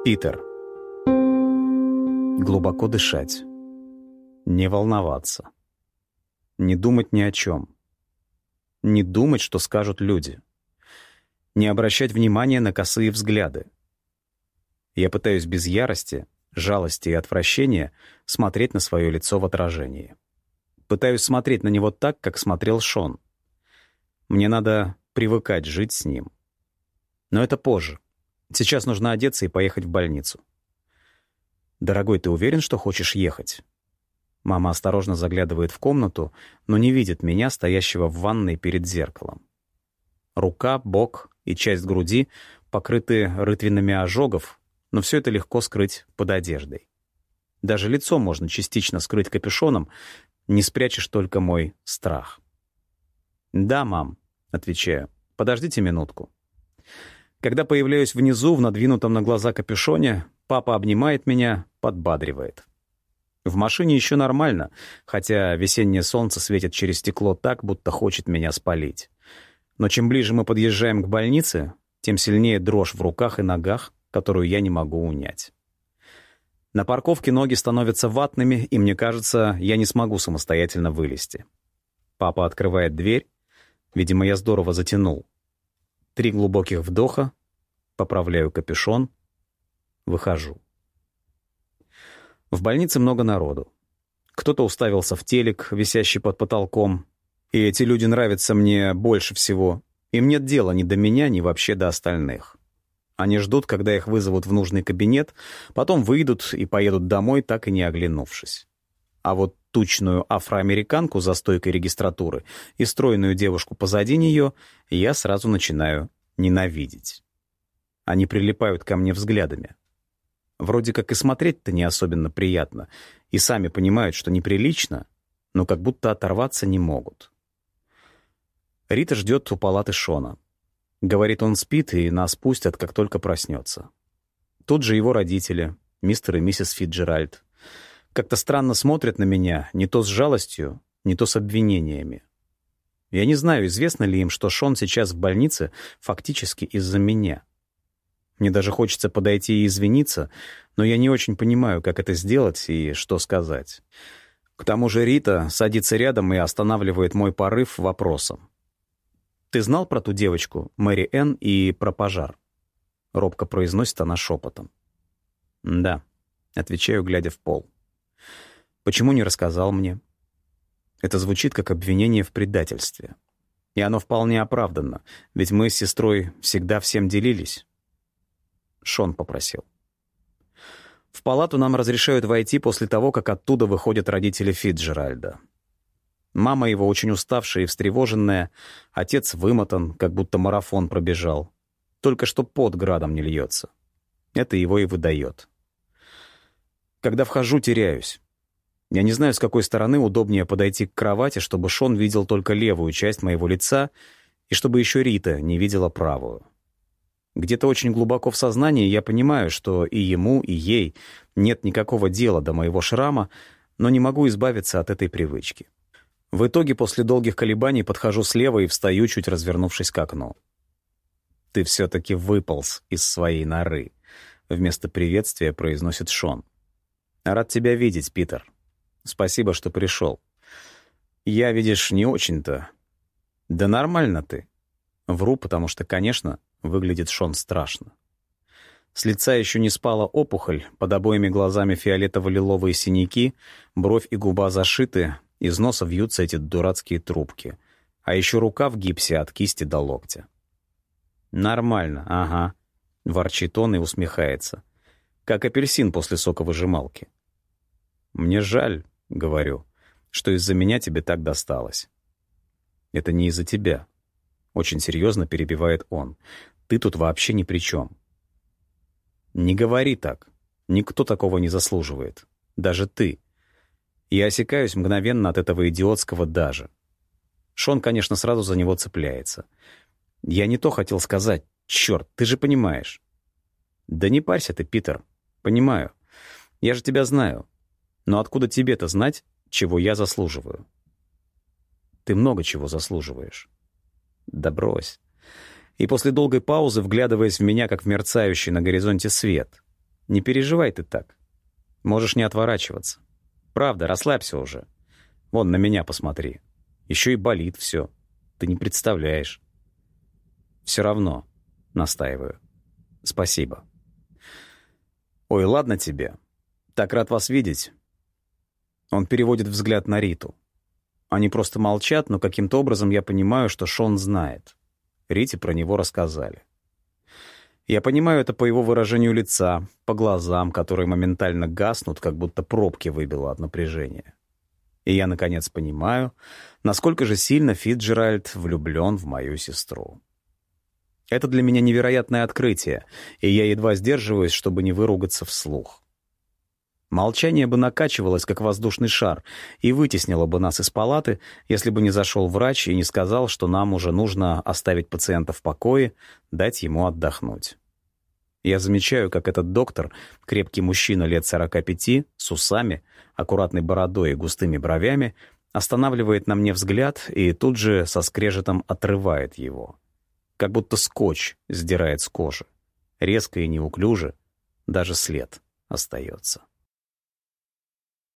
Питер. Глубоко дышать. Не волноваться. Не думать ни о чем. Не думать, что скажут люди. Не обращать внимания на косые взгляды. Я пытаюсь без ярости, жалости и отвращения смотреть на свое лицо в отражении. Пытаюсь смотреть на него так, как смотрел Шон. Мне надо привыкать жить с ним. Но это позже. Сейчас нужно одеться и поехать в больницу. «Дорогой, ты уверен, что хочешь ехать?» Мама осторожно заглядывает в комнату, но не видит меня, стоящего в ванной перед зеркалом. Рука, бок и часть груди покрыты рытвинами ожогов, но все это легко скрыть под одеждой. Даже лицо можно частично скрыть капюшоном, не спрячешь только мой страх. «Да, мам», — отвечаю, — «подождите минутку». Когда появляюсь внизу, в надвинутом на глаза капюшоне, папа обнимает меня, подбадривает. В машине еще нормально, хотя весеннее солнце светит через стекло так, будто хочет меня спалить. Но чем ближе мы подъезжаем к больнице, тем сильнее дрожь в руках и ногах, которую я не могу унять. На парковке ноги становятся ватными, и мне кажется, я не смогу самостоятельно вылезти. Папа открывает дверь. Видимо, я здорово затянул. 3 глубоких вдоха, поправляю капюшон, выхожу. В больнице много народу. Кто-то уставился в телек, висящий под потолком, и эти люди нравятся мне больше всего. Им нет дела ни до меня, ни вообще до остальных. Они ждут, когда их вызовут в нужный кабинет, потом выйдут и поедут домой, так и не оглянувшись. А вот тучную афроамериканку за стойкой регистратуры и стройную девушку позади нее я сразу начинаю ненавидеть. Они прилипают ко мне взглядами. Вроде как и смотреть-то не особенно приятно, и сами понимают, что неприлично, но как будто оторваться не могут. Рита ждет у палаты Шона. Говорит, он спит, и нас пустят, как только проснется. Тут же его родители, мистер и миссис Фитджеральд. Как-то странно смотрят на меня, не то с жалостью, не то с обвинениями. Я не знаю, известно ли им, что Шон сейчас в больнице фактически из-за меня. Мне даже хочется подойти и извиниться, но я не очень понимаю, как это сделать и что сказать. К тому же Рита садится рядом и останавливает мой порыв вопросом. «Ты знал про ту девочку, Мэри Энн, и про пожар?» Робко произносит она шепотом. «Да», — отвечаю, глядя в пол. «Почему не рассказал мне?» Это звучит как обвинение в предательстве. И оно вполне оправданно, ведь мы с сестрой всегда всем делились. Шон попросил. В палату нам разрешают войти после того, как оттуда выходят родители Фитджеральда. Мама его очень уставшая и встревоженная, отец вымотан, как будто марафон пробежал. Только что пот градом не льется. Это его и выдает. Когда вхожу, теряюсь. Я не знаю, с какой стороны удобнее подойти к кровати, чтобы Шон видел только левую часть моего лица и чтобы еще Рита не видела правую. Где-то очень глубоко в сознании я понимаю, что и ему, и ей нет никакого дела до моего шрама, но не могу избавиться от этой привычки. В итоге после долгих колебаний подхожу слева и встаю, чуть развернувшись к окну. «Ты все-таки выполз из своей норы», — вместо приветствия произносит Шон. «Рад тебя видеть, Питер. Спасибо, что пришел. Я, видишь, не очень-то». «Да нормально ты». Вру, потому что, конечно, выглядит Шон страшно. С лица еще не спала опухоль, под обоими глазами фиолетово-лиловые синяки, бровь и губа зашиты, из носа вьются эти дурацкие трубки, а еще рука в гипсе от кисти до локтя. «Нормально, ага», — ворчит он и усмехается, как апельсин после соковыжималки. «Мне жаль», — говорю, — «что из-за меня тебе так досталось». «Это не из-за тебя», — очень серьезно перебивает он. «Ты тут вообще ни при чем». «Не говори так. Никто такого не заслуживает. Даже ты». Я осекаюсь мгновенно от этого идиотского «даже». Шон, конечно, сразу за него цепляется. «Я не то хотел сказать. Черт, ты же понимаешь». «Да не парься ты, Питер. Понимаю. Я же тебя знаю. Но откуда тебе-то знать, чего я заслуживаю?» «Ты много чего заслуживаешь». «Да брось». И после долгой паузы, вглядываясь в меня, как в мерцающий на горизонте свет. Не переживай ты так. Можешь не отворачиваться. Правда, расслабься уже. Вон на меня посмотри. Еще и болит все. Ты не представляешь. Все равно, настаиваю. Спасибо. Ой, ладно тебе. Так рад вас видеть. Он переводит взгляд на Риту. Они просто молчат, но каким-то образом я понимаю, что Шон знает. Рите про него рассказали. Я понимаю это по его выражению лица, по глазам, которые моментально гаснут, как будто пробки выбило от напряжения. И я, наконец, понимаю, насколько же сильно Фицджеральд влюблен в мою сестру. Это для меня невероятное открытие, и я едва сдерживаюсь, чтобы не выругаться вслух. Молчание бы накачивалось, как воздушный шар, и вытеснило бы нас из палаты, если бы не зашел врач и не сказал, что нам уже нужно оставить пациента в покое, дать ему отдохнуть. Я замечаю, как этот доктор, крепкий мужчина лет 45, с усами, аккуратной бородой и густыми бровями, останавливает на мне взгляд и тут же со скрежетом отрывает его. Как будто скотч сдирает с кожи. Резко и неуклюже, даже след остается.